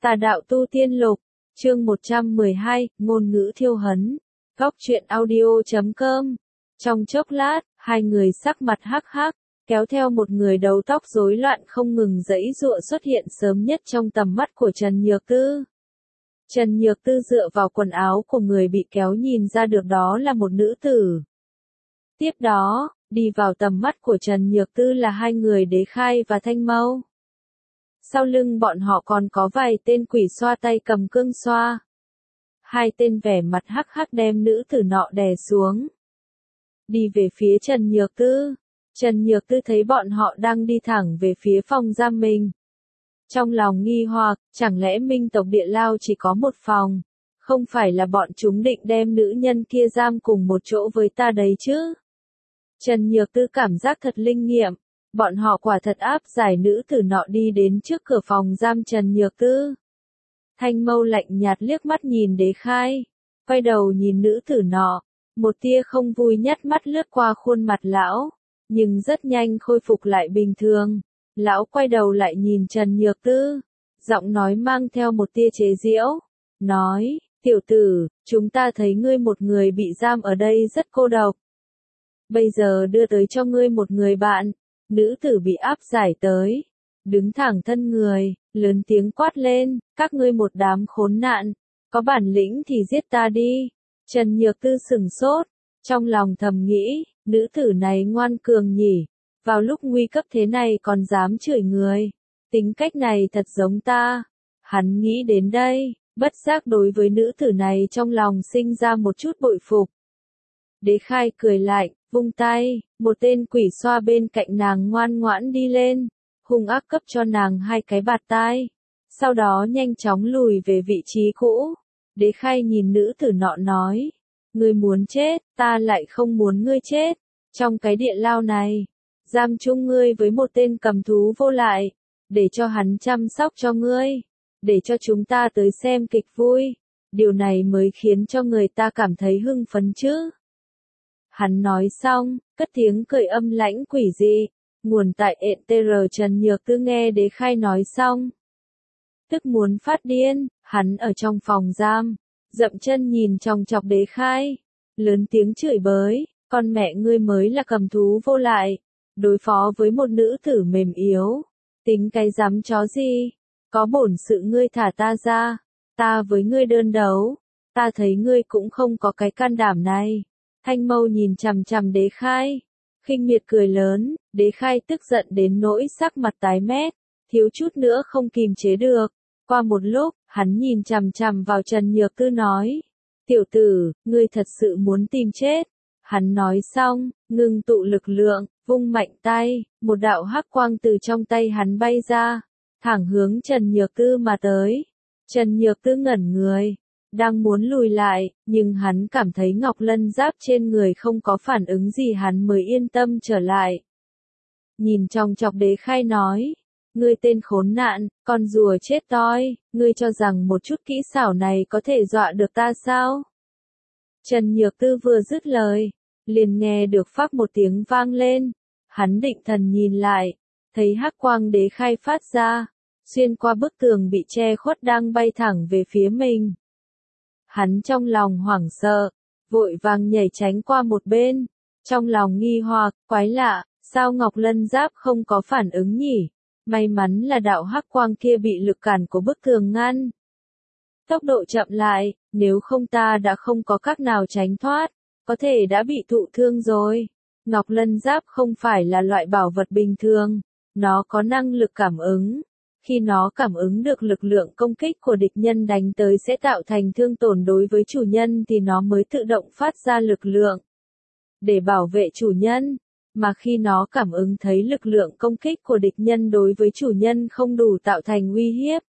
Tà đạo tu tiên lục, chương 112, ngôn ngữ thiêu hấn. Góc truyện audio.com. Trong chốc lát, hai người sắc mặt hắc hắc, kéo theo một người đầu tóc rối loạn không ngừng giãy giụa xuất hiện sớm nhất trong tầm mắt của Trần Nhược Tư. Trần Nhược Tư dựa vào quần áo của người bị kéo nhìn ra được đó là một nữ tử. Tiếp đó, đi vào tầm mắt của Trần Nhược Tư là hai người Đế Khai và Thanh Mâu. Sau lưng bọn họ còn có vài tên quỷ xoa tay cầm cương xoa. Hai tên vẻ mặt hắc hắc đem nữ tử nọ đè xuống. Đi về phía Trần Nhược Tư. Trần Nhược Tư thấy bọn họ đang đi thẳng về phía phòng giam mình. Trong lòng nghi hoặc, chẳng lẽ Minh tộc Địa Lao chỉ có một phòng? Không phải là bọn chúng định đem nữ nhân kia giam cùng một chỗ với ta đấy chứ? Trần Nhược Tư cảm giác thật linh nghiệm. Bọn họ quả thật áp giải nữ tử nọ đi đến trước cửa phòng giam Trần Nhược Tư. Thanh Mâu lạnh nhạt liếc mắt nhìn Đế Khai, quay đầu nhìn nữ tử nọ, một tia không vui nhắt mắt lướt qua khuôn mặt lão, nhưng rất nhanh khôi phục lại bình thường. Lão quay đầu lại nhìn Trần Nhược Tư, giọng nói mang theo một tia chế giễu, nói, tiểu tử, chúng ta thấy ngươi một người bị giam ở đây rất cô độc. Bây giờ đưa tới cho ngươi một người bạn. Nữ tử bị áp giải tới, đứng thẳng thân người, lớn tiếng quát lên, các ngươi một đám khốn nạn, có bản lĩnh thì giết ta đi. Trần Nhược Tư sừng sốt, trong lòng thầm nghĩ, nữ tử này ngoan cường nhỉ, vào lúc nguy cấp thế này còn dám chửi người, tính cách này thật giống ta. Hắn nghĩ đến đây, bất giác đối với nữ tử này trong lòng sinh ra một chút bội phục. Đế Khai cười lạnh, vung tay, một tên quỷ xoa bên cạnh nàng ngoan ngoãn đi lên, hung ác cấp cho nàng hai cái bạt tai, sau đó nhanh chóng lùi về vị trí cũ. Đế Khai nhìn nữ tử nọ nói, ngươi muốn chết, ta lại không muốn ngươi chết, trong cái địa lao này, giam chung ngươi với một tên cầm thú vô lại, để cho hắn chăm sóc cho ngươi, để cho chúng ta tới xem kịch vui, điều này mới khiến cho người ta cảm thấy hưng phấn chứ. Hắn nói xong, cất tiếng cười âm lãnh quỷ dị, nguồn tại ETR. Trần Nhược Tư nghe Đế Khai nói xong, tức muốn phát điên, hắn ở trong phòng giam, dậm chân nhìn chòng chọc Đế Khai, lớn tiếng chửi bới, con mẹ ngươi mới là cầm thú vô lại, đối phó với một nữ tử mềm yếu, tính cái dám chó gì, có bổn sự ngươi thả ta ra, ta với ngươi đơn đấu, ta thấy ngươi cũng không có cái can đảm này. Thanh Mâu nhìn chằm chằm Đế Khai, khinh miệt cười lớn, Đế Khai tức giận đến nỗi sắc mặt tái mét, thiếu chút nữa không kìm chế được. Qua một lúc, hắn nhìn chằm chằm vào Trần Nhược Tư nói, tiểu tử, ngươi thật sự muốn tìm chết. Hắn nói xong, ngưng tụ lực lượng, vung mạnh tay, một đạo hắc quang từ trong tay hắn bay ra, thẳng hướng Trần Nhược Tư mà tới. Trần Nhược Tư ngẩn người, đang muốn lùi lại, nhưng hắn cảm thấy ngọc lân giáp trên người không có phản ứng gì, hắn mới yên tâm trở lại. Nhìn chòng chọc Đế Khai nói, ngươi tên khốn nạn, con rùa chết toi, ngươi cho rằng một chút kỹ xảo này có thể dọa được ta sao? Trần Nhược Tư vừa dứt lời, liền nghe được phắc một tiếng vang lên, hắn định thần nhìn lại, thấy hắc quang Đế Khai phát ra, xuyên qua bức tường bị che khuất đang bay thẳng về phía mình. Hắn trong lòng hoảng sợ, vội vàng nhảy tránh qua một bên, trong lòng nghi hoặc, quái lạ, sao Ngọc Lân Giáp không có phản ứng nhỉ? May mắn là đạo hắc quang kia bị lực cản của bức tường ngăn. Tốc độ chậm lại, nếu không ta đã không có cách nào tránh thoát, có thể đã bị thụ thương rồi. Ngọc Lân Giáp không phải là loại bảo vật bình thường, nó có năng lực cảm ứng. Khi nó cảm ứng được lực lượng công kích của địch nhân đánh tới sẽ tạo thành thương tổn đối với chủ nhân thì nó mới tự động phát ra lực lượng để bảo vệ chủ nhân, mà khi nó cảm ứng thấy lực lượng công kích của địch nhân đối với chủ nhân không đủ tạo thành uy hiếp,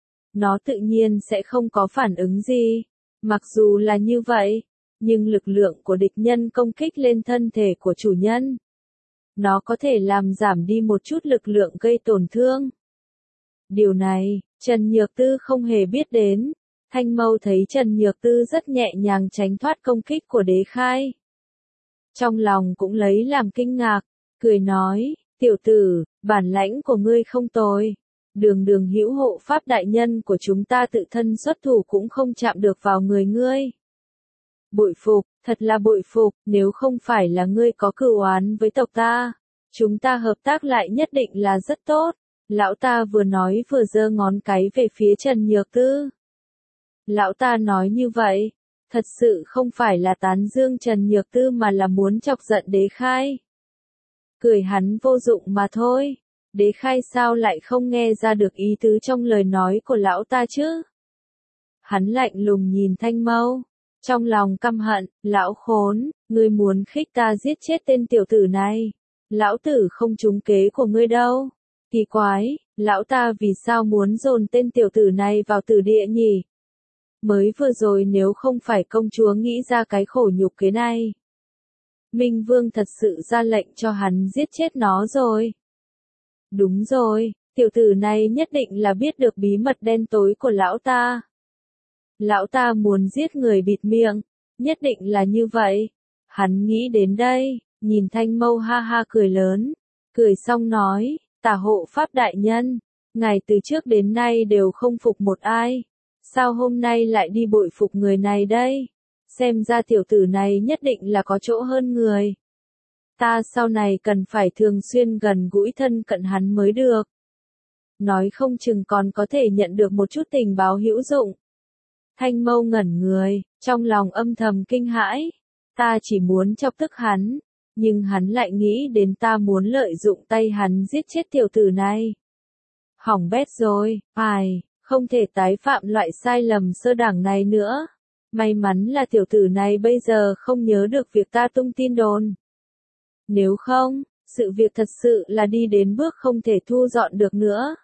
nó tự nhiên sẽ không có phản ứng gì. Mặc dù là như vậy, nhưng lực lượng của địch nhân công kích lên thân thể của chủ nhân, nó có thể làm giảm đi một chút lực lượng gây tổn thương. Điều này, Trần Nhược Tư không hề biết đến. Thanh Mâu thấy Trần Nhược Tư rất nhẹ nhàng tránh thoát công kích của Đế Khai, trong lòng cũng lấy làm kinh ngạc, cười nói, tiểu tử, bản lãnh của ngươi không tồi, Đường đường hữu hộ pháp đại nhân của chúng ta tự thân xuất thủ cũng không chạm được vào người ngươi. Bội phục, thật là bội phục, nếu không phải là ngươi có cửu oán với tộc ta, chúng ta hợp tác lại nhất định là rất tốt. Lão ta vừa nói vừa giơ ngón cái về phía Trần Nhược Tư. Lão ta nói như vậy, thật sự không phải là tán dương Trần Nhược Tư mà là muốn chọc giận Đế Khai. Cười hắn vô dụng mà thôi. Đế Khai sao lại không nghe ra được ý tứ trong lời nói của lão ta chứ? Hắn lạnh lùng nhìn Thanh Mâu, trong lòng căm hận, lão khốn, ngươi muốn khích ta giết chết tên tiểu tử này. Lão tử không trúng kế của ngươi đâu. Kỳ quái, lão ta vì sao muốn dồn tên tiểu tử này vào tử địa nhỉ? Mới vừa rồi nếu không phải công chúa nghĩ ra cái khổ nhục kế này, Minh Vương thật sự ra lệnh cho hắn giết chết nó rồi. Đúng rồi, tiểu tử này nhất định là biết được bí mật đen tối của lão ta. Lão ta muốn giết người bịt miệng, nhất định là như vậy. Hắn nghĩ đến đây, nhìn Thanh Mâu ha ha cười lớn, cười xong nói, Tả hộ pháp đại nhân, ngài từ trước đến nay đều không phục một ai, sao hôm nay lại đi bội phục người này đây? Xem ra tiểu tử này nhất định là có chỗ hơn người. Ta sau này cần phải thường xuyên gần gũi thân cận hắn mới được. Nói không chừng còn có thể nhận được một chút tình báo hữu dụng. Thanh Mâu ngẩn người, trong lòng âm thầm kinh hãi. Ta chỉ muốn chọc tức hắn, nhưng hắn lại nghĩ đến ta muốn lợi dụng tay hắn giết chết tiểu tử này. Hỏng bét rồi, không thể tái phạm loại sai lầm sơ đẳng này nữa. May mắn là tiểu tử này bây giờ không nhớ được việc ta tung tin đồn. Nếu không, sự việc thật sự là đi đến bước không thể thu dọn được nữa.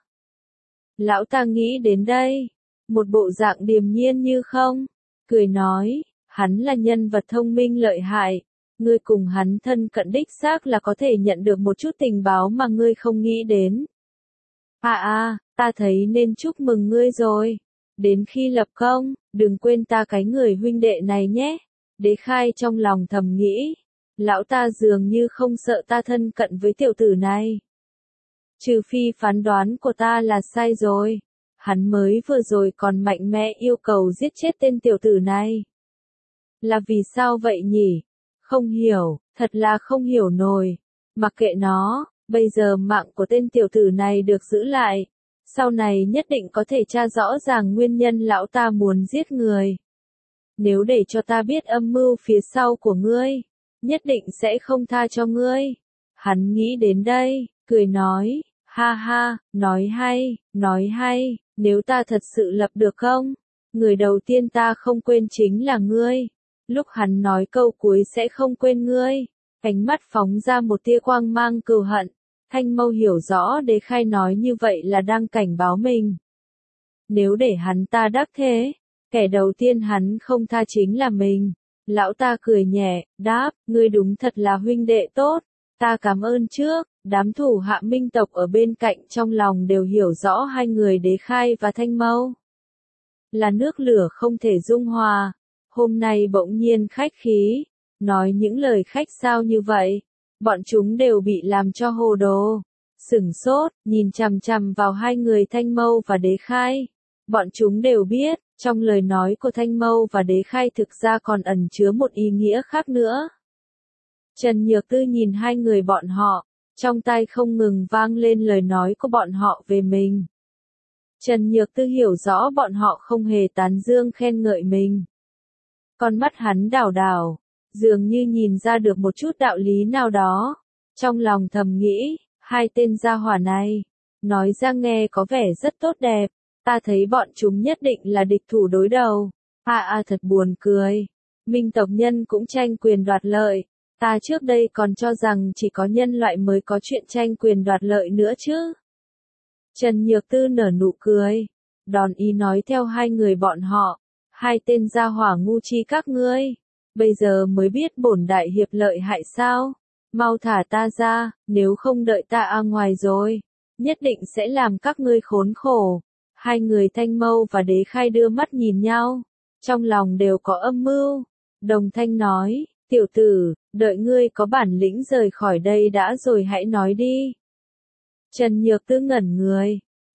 Lão ta nghĩ đến đây, một bộ dạng điềm nhiên như không, cười nói, hắn là nhân vật thông minh lợi hại, ngươi cùng hắn thân cận đích xác là có thể nhận được một chút tình báo mà ngươi không nghĩ đến. Ta thấy nên chúc mừng ngươi rồi. Đến khi lập công, đừng quên ta cái người huynh đệ này nhé. Đế Khai trong lòng thầm nghĩ, lão ta dường như không sợ ta thân cận với tiểu tử này. Trừ phi phán đoán của ta là sai rồi. Hắn mới vừa rồi còn mạnh mẽ yêu cầu giết chết tên tiểu tử này. Là vì sao vậy nhỉ? Không hiểu, thật là không hiểu nổi. Mặc kệ nó, bây giờ mạng của tên tiểu tử này được giữ lại. Sau này nhất định có thể tra rõ ràng nguyên nhân lão ta muốn giết người. Nếu để cho ta biết âm mưu phía sau của ngươi, nhất định sẽ không tha cho ngươi. Hắn nghĩ đến đây, cười nói, ha ha, nói hay, nếu ta thật sự lập được công, người đầu tiên ta không quên chính là ngươi. Lúc hắn nói câu cuối sẽ không quên ngươi, ánh mắt phóng ra một tia quang mang cừu hận. Thanh Mâu hiểu rõ Đế Khai nói như vậy là đang cảnh báo mình. Nếu để hắn ta đắc thế, kẻ đầu tiên hắn không tha chính là mình. Lão ta cười nhẹ, đáp, ngươi đúng thật là huynh đệ tốt, ta cảm ơn trước. Đám thủ hạ Minh tộc ở bên cạnh trong lòng đều hiểu rõ hai người Đế Khai và Thanh Mâu là nước lửa không thể dung hòa. Hôm nay bỗng nhiên khách khí, nói những lời khách sao như vậy. Bọn chúng đều bị làm cho hồ đồ, sửng sốt, nhìn chằm chằm vào hai người Thanh Mâu và Đế Khai. Bọn chúng đều biết, trong lời nói của Thanh Mâu và Đế Khai thực ra còn ẩn chứa một ý nghĩa khác nữa. Trần Nhược Tư nhìn hai người bọn họ, trong tai không ngừng vang lên lời nói của bọn họ về mình. Trần Nhược Tư hiểu rõ bọn họ không hề tán dương khen ngợi mình. Con mắt hắn đảo đảo, dường như nhìn ra được một chút đạo lý nào đó. Trong lòng thầm nghĩ, hai tên gia hỏa này, nói ra nghe có vẻ rất tốt đẹp, ta thấy bọn chúng nhất định là địch thủ đối đầu. Thật buồn cười. Minh tộc nhân cũng tranh quyền đoạt lợi. Ta trước đây còn cho rằng chỉ có nhân loại mới có chuyện tranh quyền đoạt lợi nữa chứ. Trần Nhược Tư nở nụ cười, đòn ý nói theo hai người bọn họ, hai tên gia hỏa ngu chi các ngươi, bây giờ mới biết bổn đại hiệp lợi hại sao? Mau thả ta ra, nếu không đợi ta ngoài rồi, nhất định sẽ làm các ngươi khốn khổ. Hai người Thanh Mâu và Đế Khai đưa mắt nhìn nhau, trong lòng đều có âm mưu. Đồng Thanh nói, tiểu tử, đợi ngươi có bản lĩnh rời khỏi đây đã rồi hãy nói đi. Trần Nhược Tư ngẩn người,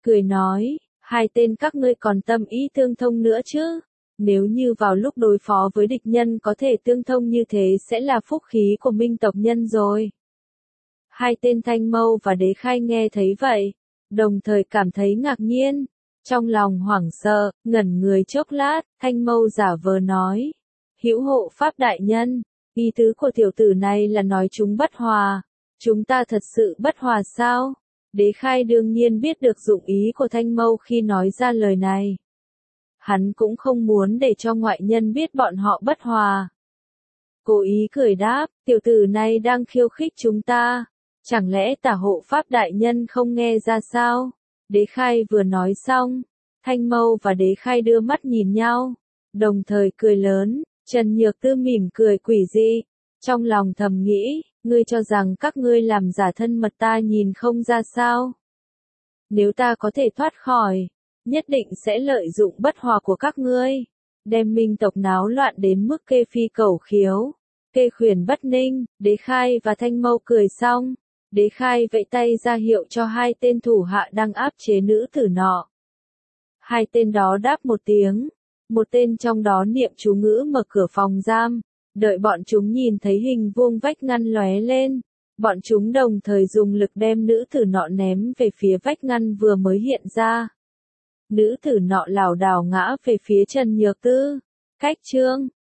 cười nói, hai tên các ngươi còn tâm ý tương thông nữa chứ. Nếu như vào lúc đối phó với địch nhân có thể tương thông như thế sẽ là phúc khí của Minh tộc nhân rồi. Hai tên Thanh Mâu và Đế Khai nghe thấy vậy, đồng thời cảm thấy ngạc nhiên, trong lòng hoảng sợ, ngẩn người chốc lát, Thanh Mâu giả vờ nói, hữu hộ pháp đại nhân, ý tứ của tiểu tử này là nói chúng bất hòa, chúng ta thật sự bất hòa sao? Đế Khai đương nhiên biết được dụng ý của Thanh Mâu khi nói ra lời này. Hắn cũng không muốn để cho ngoại nhân biết bọn họ bất hòa. Cố ý cười đáp, tiểu tử này đang khiêu khích chúng ta. Chẳng lẽ Tả hộ pháp đại nhân không nghe ra sao? Đế Khai vừa nói xong, Thanh Mâu và Đế Khai đưa mắt nhìn nhau, đồng thời cười lớn. Trần Nhược Tư mỉm cười quỷ dị, trong lòng thầm nghĩ, ngươi cho rằng các ngươi làm giả thân mật ta nhìn không ra sao? Nếu ta có thể thoát khỏi, nhất định sẽ lợi dụng bất hòa của các ngươi, đem Minh tộc náo loạn đến mức kê phi cẩu khiếu, kê khuyển bất ninh. Đế Khai và Thanh Mâu cười xong, Đế Khai vẫy tay ra hiệu cho hai tên thủ hạ đang áp chế nữ tử nọ. Hai tên đó đáp một tiếng, một tên trong đó niệm chú ngữ mở cửa phòng giam, đợi bọn chúng nhìn thấy hình vuông vách ngăn lóe lên, bọn chúng đồng thời dùng lực đem nữ tử nọ ném về phía vách ngăn vừa mới hiện ra. Nữ tử nọ lảo đảo ngã về phía Trần Nhược Tư. Cách chương